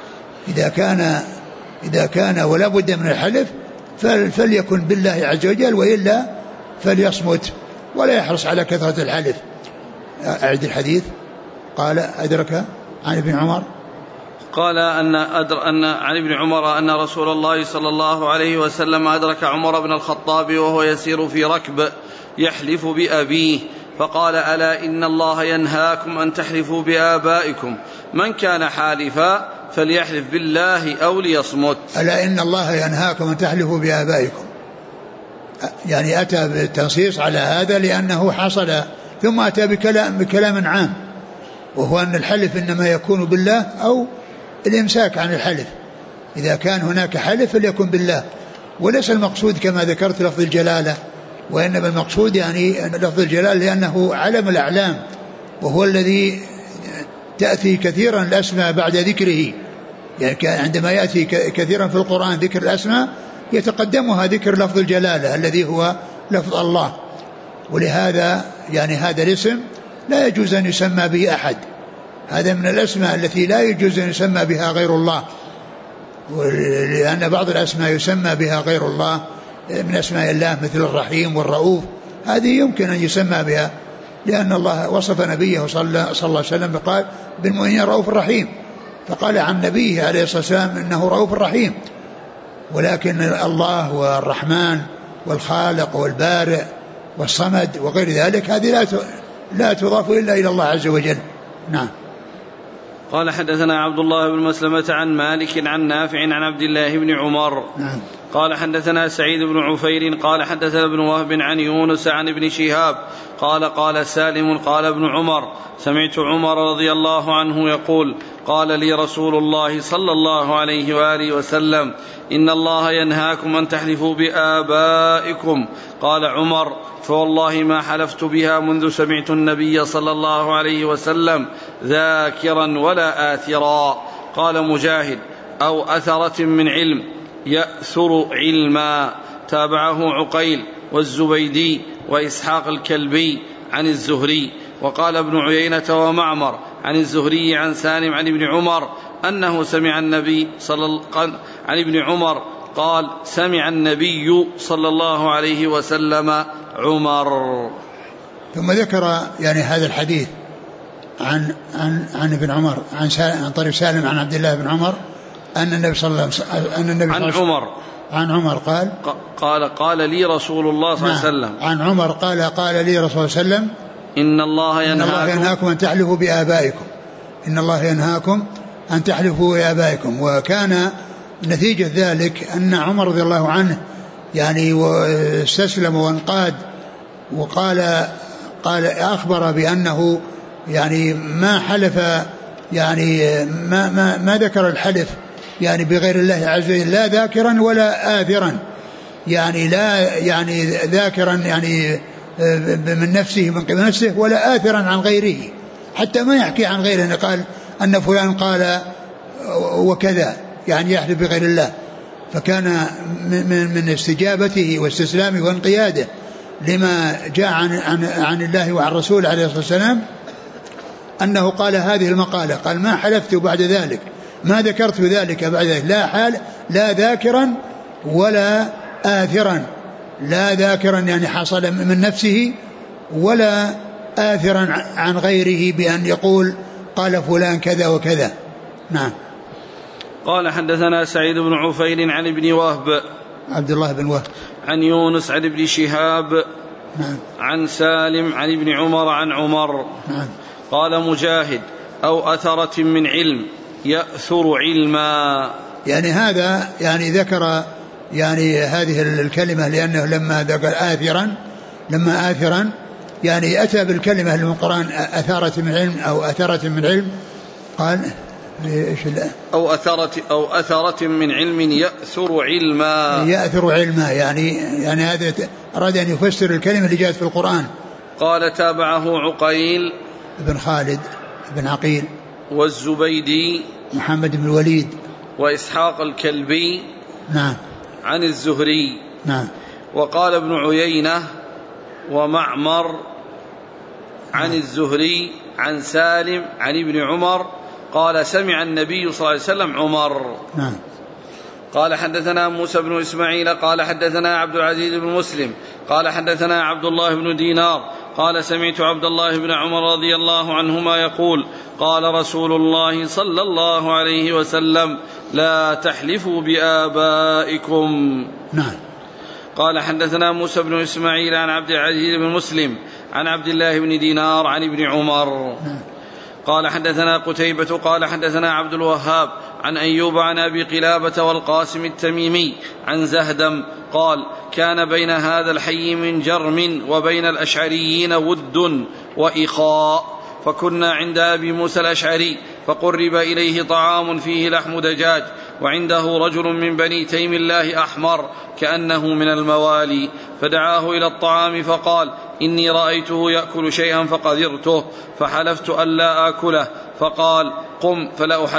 إذا كان ولا بد من الحلف فليكن بالله عز وجل، وإلا فليصمت ولا يحرص على كثرة الحلف. أعد الحديث. قال أدرك عن ابن عمر قال أن عن ابن عمر أن رسول الله صلى الله عليه وسلم أدرك عمر بن الخطاب وهو يسير في ركب يحلف بأبيه فقال: ألا إن الله ينهاكم أن تحلفوا بآبائكم، من كان حالفا فليحلف بالله أو ليصمت. ألا إن الله ينهاكم أن تحلفوا بآبائكم، يعني أتى بالتنصيص على هذا لأنه حصل، ثم أتى بكلام عام، وهو أن الحلف إنما يكون بالله أو الإمساك عن الحلف. إذا كان هناك حلف فليكن بالله، وليس المقصود كما ذكرت لفظ الجلالة، وإنما المقصود يعني لفظ الجلالة لأنه علم الأعلام، وهو الذي تأتي كثيرا الأسماء بعد ذكره، يعني عندما يأتي كثيرا في القرآن ذكر الأسماء يتقدمها ذكر لفظ الجلالة الذي هو لفظ الله. ولهذا يعني هذا الاسم لا يجوز أن يسمى به أحد، هذا من الأسماء التي لا يجوز أن يسمى بها غير الله، لأن بعض الأسماء يسمى بها غير الله من أسماء الله مثل الرحيم والرؤوف، هذه يمكن أن يسمى بها، لأن الله وصف نبيه صلى الله عليه وسلم قال بالمؤمنين رؤوف رحيم، فقال عن نبيه عليه الصلاة والسلام إنه رؤوف رحيم. ولكن الله والرحمن والخالق والبارئ والصمد وغير ذلك هذه لا تضاف إلا إلى الله عز وجل. نعم. قال حدثنا عبد الله بن مسلمة عن مالك عن نافع عن عبد الله بن عمر. نعم. قال حدثنا سعيد بن عفير قال حدثنا ابن وهب عن يونس عن ابن شهاب قال قال سالم قال ابن عمر سمعت عمر رضي الله عنه يقول قال لي رسول الله صلى الله عليه وآله وسلم إن الله ينهاكم أن تحلفوا بآبائكم. قال عمر فوالله ما حلفت بها منذ سمعت النبي صلى الله عليه وسلم ذاكرا ولا آثرا. قال مجاهد أو أثرة من علم يأثر علما. تابعه عقيل والزبيدي وإسحاق الكلبي عن الزهري. وقال ابن عيينة ومعمر عن الزهري عن سالم عن ابن عمر أنه سمع النبي عن ابن عمر قال سمع النبي صلى الله عليه وسلم عمر. ثم ذكر يعني هذا الحديث عن ابن عمر عن طريق سالم عن عبد الله بن عمر أن النبي صلى الله عليه وسلم عن عمر قال لي رسول الله صلى الله عليه وسلم عن عمر قال لي رسول الله صلى الله عليه وسلم إن الله ينهاكم أن تحلفوا بآبائكم. إن الله ينهاكم أن تحلفوا بآبائكم. وكان نتيجة ذلك أن عمر رضي الله عنه يعني واستسلم وانقاد وقال أخبر بأنه يعني ما حلف يعني ما ذكر الحلف يعني بغير الله عز وجل لا ذاكرا ولا آثرا يعني لا يعني ذاكرا يعني من نفسه من قبل نفسه ولا آثرا عن غيره حتى ما يحكي عن غيره قال أن فلان قال وكذا يعني يحلف بغير الله. فكان من استجابته واستسلامه وانقياده لما جاء عن الله وعن رسوله عليه الصلاة والسلام أنه قال هذه المقالة قال ما حلفت بعد ذلك ما ذكرت ذلك بعد ذلك لا ذاكرا ولا آثرا لا ذاكرا يعني حصل من نفسه ولا آثرا عن غيره بأن يقول قال فلان كذا وكذا. نعم. قال حدثنا سعيد بن عفير عن ابن وهب عبد الله بن وهب عن يونس عن ابن شهاب نعم. عن سالم عن ابن عمر عن عمر نعم. قال مجاهد أو أثرة من علم يأثر علما. يعني هذا يعني ذكر يعني هذه الكلمة لأنه لما ذكر آثرا يعني أتى بالكلمة اللي من القرآن أثارة من علم أو أثرة من علم قال أو أثرة من علم يأثر علما يعني هذا أراد أن يفسر الكلمة اللي جاءت في القرآن. قال تابعه عقيل بن خالد بن عقيل والزبيدي محمد بن الوليد وإسحاق الكلبي نعم عن الزهري نعم. وقال ابن عيينة ومعمر عن الزهري عن سالم عن ابن عمر قال سمع النبي صلى الله عليه وسلم عمر. نعم. قال حدثنا موسى بن إسماعيل قال حدثنا عبد العزيز بن مسلم قال حدثنا عبد الله بن دينار قال سمعت عبد الله بن عمر رضي الله عنهما يقول قال رسول الله صلى الله عليه وسلم لا تحلفوا بآبائكم. نعم. قال حدثنا موسى بن إسماعيل عن عبد العزيز بن مسلم عن عبد الله بن دينار عن ابن عمر. نعم. قال حدثنا قتيبة قال حدثنا عبد الوهاب عن أيوب عن أبي قلابة والقاسم التميمي عن زهدم قال كان بين هذا الحي من جرم وبين الأشعريين ود وإخاء فكنا عند أبي موسى الأشعري فقرب إليه طعام فيه لحم دجاج وعنده رجل من بني تيم الله أحمر كأنه من الموالي فدعاه إلى الطعام فقال إني رأيته يأكل شيئا فقذرته فحلفت ألا آكله فقال قم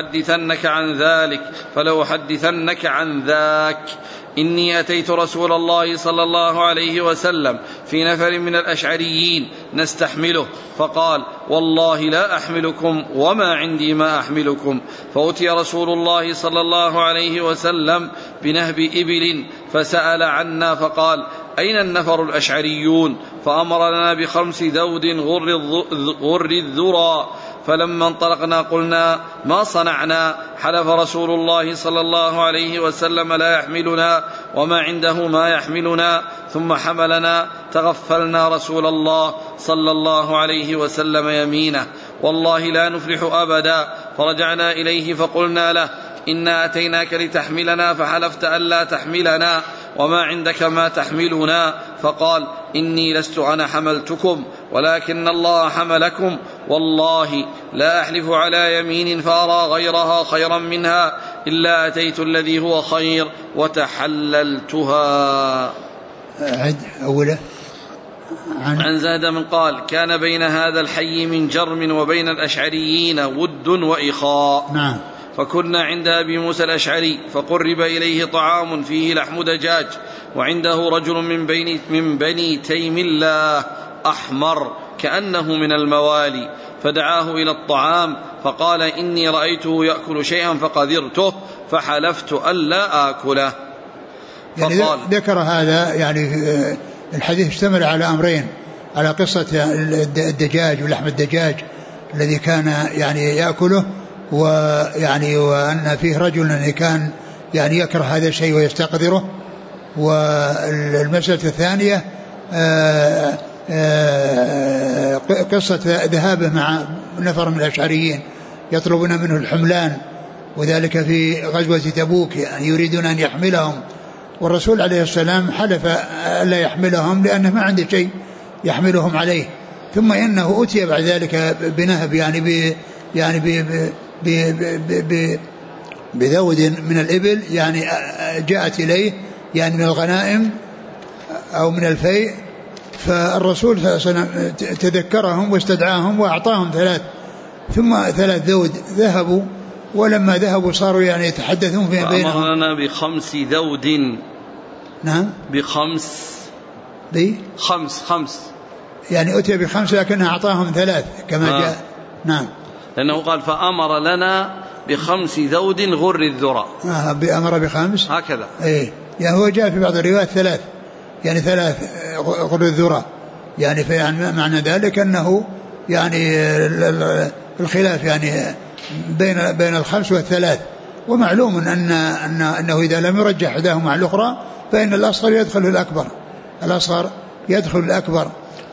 فلأحدثنك عن ذاك إني أتيت رسول الله صلى الله عليه وسلم في نفر من الأشعريين نستحمله فقال والله لا أحملكم وما عندي ما أحملكم فأتي رسول الله صلى الله عليه وسلم بنهب إبل فسأل عنا فقال أين النفر الأشعريون فأمر لنا ب5 ذود غر الذرى فلما انطلقنا قلنا ما صنعنا حلف رسول الله صلى الله عليه وسلم لا يحملنا وما عنده ما يحملنا ثم حملنا تغفلنا رسول الله صلى الله عليه وسلم يمينه والله لا نفلح أبدا. فرجعنا إليه فقلنا له إنا أتيناك لتحملنا فحلفت ألا تحملنا وما عندك ما تحملنا. فقال إني لست أنا حملتكم ولكن الله حملكم. والله لا أحلف على يمين فأرى غيرها خيرا منها إلا أتيت الذي هو خير وتحللتها. أوله عن زهدم قال كان بين هذا الحي من جرم وبين الأشعريين ود وإخاء. نعم. فكنا عند أبي موسى الأشعري فقرب إليه طعام فيه لحم دجاج وعنده رجل من بني تيم الله أحمر كأنه من الموالي فدعاه إلى الطعام فقال إني رأيته يأكل شيئا فقذرته فحلفت ألا آكله. يعني ذكر هذا يعني الحديث اشتمل على أمرين، على قصة الدجاج ولحم الدجاج الذي كان يعني يأكله، ويعني وأن فيه رجل كان يعني يكره هذا الشيء ويستقدره. والمسألة الثانية قصة ذهابه مع نفر من الأشعريين يطلبون منه الحملان، وذلك في غزوة تبوك، يعني يريدون أن يحملهم، والرسول عليه السلام حلف ألا يحملهم لأنه ما عنده شيء يحملهم عليه. ثم إنه أتي بعد ذلك بنهب يعني بذود من الإبل، يعني جاءت إليه يعني من الغنائم أو من الفيء، فالرسول صلى الله عليه وسلم تذكرهم واستدعاهم وأعطاهم 3 ثم 3 ذود ذهبوا، ولما ذهبوا صاروا يعني يتحدثون فيما بينهم. فأمرنا ب5 ذود. نعم. خمس يعني أتي ب5 لكنه أعطاهم 3 كما جاء. نعم. لأنه قال فأمر لنا ب5 ذود غر الذرة. أمر ب5 هكذا. إيه يعني هو جاء في بعض الروايات 3 يعني 3 غر الذرة، يعني فيعني معنى ذلك أنه يعني الخلاف يعني بين ال5 وال3. ومعلوم أنه إذا لم يرجح إحداهما مع الأخرى فإن الأصغر يدخل الأكبر.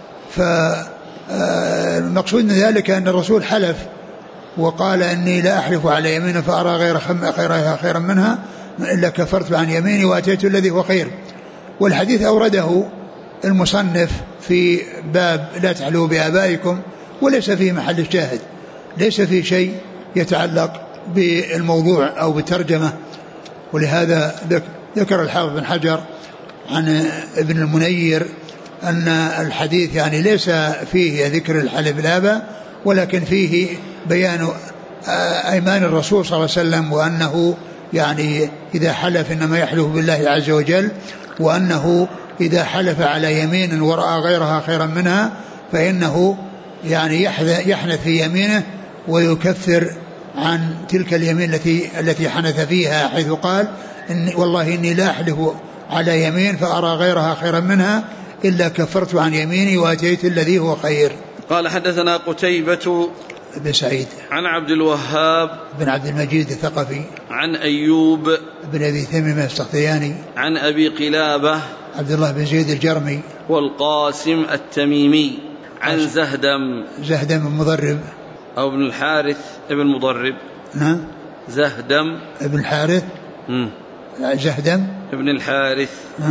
فالمقصود من ذلك أن الرسول حلف وقال إني لا أحلف على يمين فأرى غيرها خيرا منها إلا كفرت عن يميني وأتيت الذي هو خير. والحديث أورده المصنف في باب لا تحلوا بآبائكم، وليس فيه محل الشاهد، ليس فيه شيء يتعلق بالموضوع أو بالترجمة. ولهذا ذكر الحافظ بن حجر عن ابن المنير أن الحديث يعني ليس فيه ذكر الحلف بالآباء، ولكن فيه بيان أيمان الرسول صلى الله عليه وسلم، وأنه يعني إذا حلف إنما يحلف بالله عز وجل، وأنه إذا حلف على يمين ورأى غيرها خيرا منها فإنه يعني يحنث في يمينه ويكفر عن تلك اليمين التي حنث فيها، حيث قال والله إني لا أحلف على يمين فأرى غيرها خيرا منها إلا كفرت عن يميني وأتيت الذي هو خير. قال حدثنا قتيبة بن سعيد عن عبد الوهاب بن عبد المجيد الثقفي عن أيوب بن أبي ثميمة السختياني عن أبي قلابة عبد الله بن زيد الجرمي والقاسم التميمي عن زهدم بن مضرب أو ابن الحارث ابن مضرب. نعم. زهدم ابن الحارث. زهدم ابن الحارث.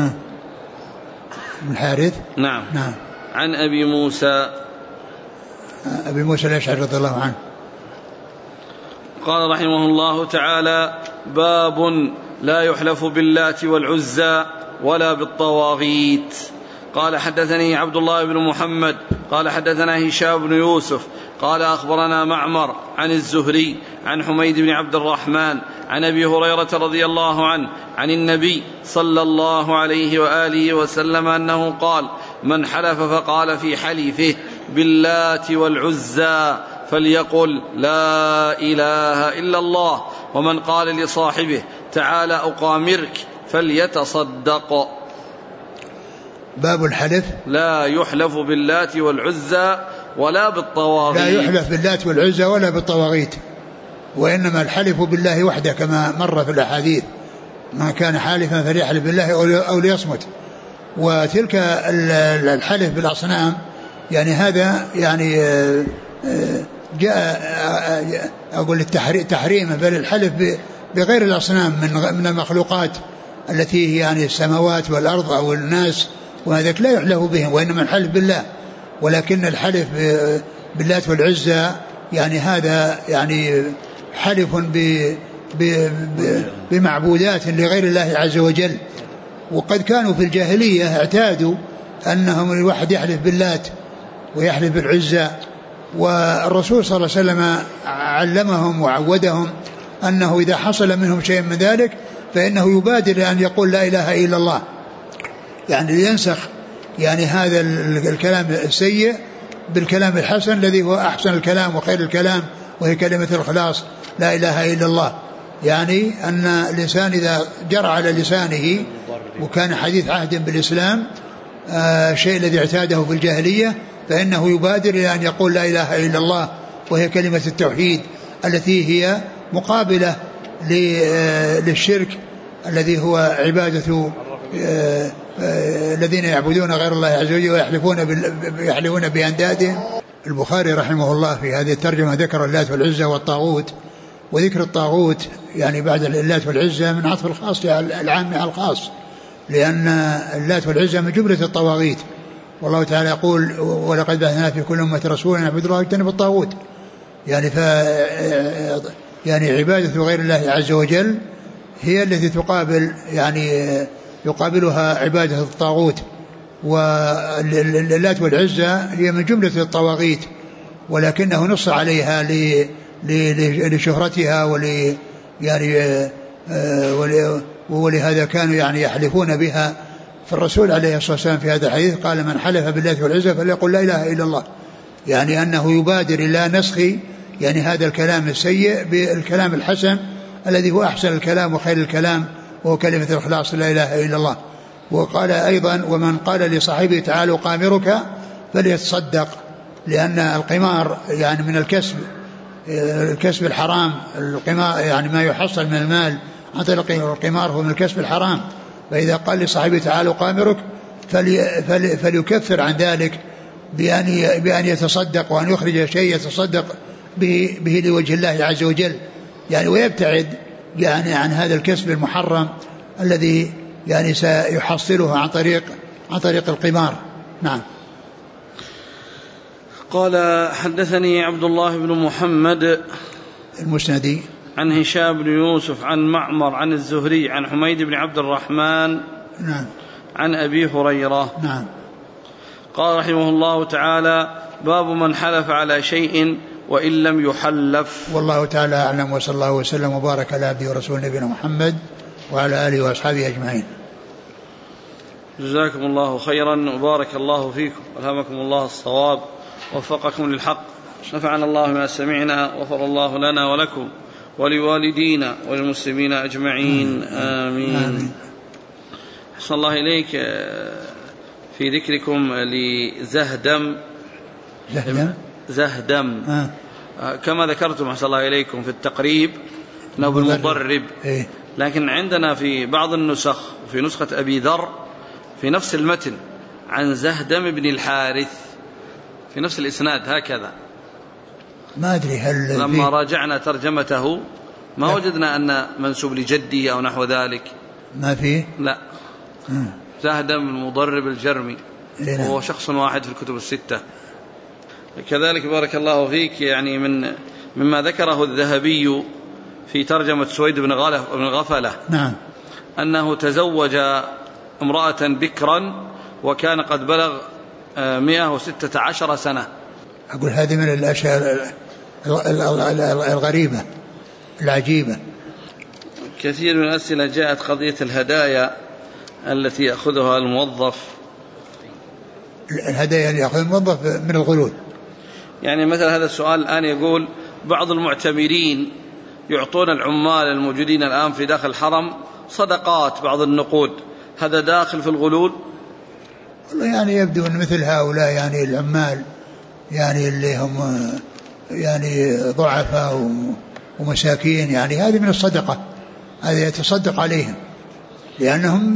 ابن الحارث. نعم. عن أبي موسى الأشعري رضي الله عنه قال رحمه الله تعالى باب لا يحلف باللات والعزى ولا بالطواغيت. قال حدثني عبد الله بن محمد قال حدثنا هشام بن يوسف قال أخبرنا معمر عن الزهري عن حميد بن عبد الرحمن عن أبي هريرة رضي الله عنه عن النبي صلى الله عليه وآله وسلم أنه قال من حلف فقال في حليفه باللات والعزى فليقل لا إله إلا الله، ومن قال لصاحبه تعال أقامرك فليتصدق. باب الحلف لا يحلف باللات والعزى ولا بالطواغيت. لا يحلف باللات والعزى ولا بالطواغيت، وإنما الحلف بالله وحده كما مر في الأحاديث، ما كان حالفا فليحلف بالله أو ليصمت. وتلك الحلف بالأصنام يعني هذا يعني جاء أقول تحريمه، بل الحلف بغير الأصنام من المخلوقات التي يعني السماوات والأرض أو الناس، وهذا لا يحلف بهم، وإنما الحلف بالله. ولكن الحلف باللات والعزى يعني هذا يعني حلف بمعبودات لغير الله عز وجل. وقد كانوا في الجاهلية اعتادوا أنهم الواحد يحلف باللات ويحلف بالعزى، والرسول صلى الله عليه وسلم علمهم وعودهم أنه إذا حصل منهم شيء من ذلك فإنه يبادر أن يقول لا إله إلا الله، يعني لينسخ يعني هذا الكلام السيء بالكلام الحسن الذي هو أحسن الكلام وخير الكلام، وهي كلمة الإخلاص لا إله إلا الله. يعني أن الإنسان إذا جرى على لسانه وكان حديث عهد بالإسلام شيء الذي اعتاده في الجاهلية، فإنه يبادر إلى أن يقول لا إله إلا الله، وهي كلمة التوحيد التي هي مقابلة للشرك الذي هو عبادة الذين يعبدون غير الله عز وجل ويحلفون بأندادهم. البخاري رحمه الله في هذه الترجمة ذكر اللات والعزى والطاغوت، وذكر الطاغوت يعني بعد اللات والعزى من عطف الخاص على العام على الخاص، لأن اللات والعزى من جملة الطواغيت. والله تعالى يقول ولقد بعثنا في كل أمة رسولا أن اعبدوا الله واجتنبوا الطاغوت، يعني يعني عبادة غير الله عز وجل هي التي تقابل يعني يقابلها عبادة الطاغوت. واللات والعزى هي من جملة الطواغيت، ولكنه نص عليها لشهرتها يعني ولهذا كانوا يعني يحلفون بها. فالرسول عليه الصلاة والسلام في هذا الحديث قال من حلف باللات والعزى فليقل لا إله إلا الله، يعني أنه يبادر إلى نسخ يعني هذا الكلام السيء بالكلام الحسن الذي هو أحسن الكلام وخير الكلام، وهو كلمة الإخلاص لا إله إلا الله. وقال أيضا ومن قال لصاحبه تعال أقامرك فليتصدق، لأن القمار يعني من الكسب الحرام. القمار يعني ما يحصل من المال عن طريق القمار هو من الكسب الحرام، فإذا قال لصاحبه تعال أقامرك فليكفر عن ذلك بأن يتصدق، وأن يخرج شيء يتصدق به لوجه الله عز وجل، يعني ويبتعد يعني عن هذا الكسب المحرم الذي يعني سيحصله عن طريق القمار. نعم. قال حدثني عبد الله بن محمد المسندي عن هشام بن يوسف عن معمر عن الزهري عن حميد بن عبد الرحمن نعم عن أبي هريرة نعم. قال رحمه الله تعالى باب من حلف على شيء وإن لم يحلف. والله تعالى أعلم، وصلى الله وسلم وبارك على عبده ورسوله نبينا محمد وعلى آله وأصحابه أجمعين. جزاكم الله خيرا وبارك الله فيكم والهمكم الله الصواب ووفقكم للحق، نفعنا الله ما سمعنا وغفر الله لنا ولكم ولوالدينا وللمسلمين أجمعين آمين. أحسن الله إليك في ذكركم لزهدم كما ذكرتم أحسن الله إليكم في التقريب أنه بالمضرب، لكن عندنا في بعض النسخ وفي نسخة أبي ذر في نفس المتن عن زهدم بن الحارث في نفس الإسناد هكذا. ما أدري هل لما راجعنا ترجمته ما وجدنا أن منسوب لجدي أو نحو ذلك، ما فيه لا. زهدم المضرب الجرمي وهو شخص واحد في الكتب الستة. كذلك بارك الله فيك يعني مما ذكره الذهبي في ترجمة سويد بن غفلة نعم أنه تزوج امرأة بكرا وكان قد بلغ 116 سنة. أقول هذه من الأشياء الغريبة العجيبة. كثير من الأسئلة جاءت قضية الهدايا التي يأخذها الموظف، الهدايا اللي يأخذ الموظف من الغلول. يعني مثلا هذا السؤال الآن يقول بعض المعتمرين يعطون العمال الموجودين الآن في داخل الحرم صدقات بعض النقود، هذا داخل في الغلول؟ والله يعني يبدو أن مثل هؤلاء يعني العمال يعني اللي هم يعني ضعفاء ومساكين يعني هذه من الصدقة، هذا يتصدق عليهم لأنهم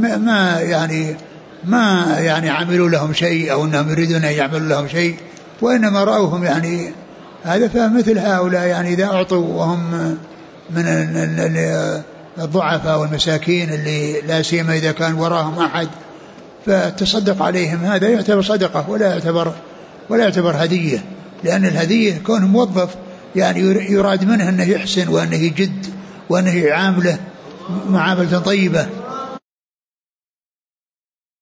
ما يعني عملوا لهم شيء أو أنهم يريدون أن يعملوا لهم شيء، وإنما رأوهم هذا فمثل هؤلاء يعني إذا أعطوا وهم من الضعفاء والمساكين اللي لا سيما إذا كان وراهم أحد فتصدق عليهم، هذا يعتبر صدقة ولا يعتبر هدية، لأن الهدية كونه موظف يعني يراد منه أنه يحسن وأنه يجد وأنه يعامله معاملة طيبة،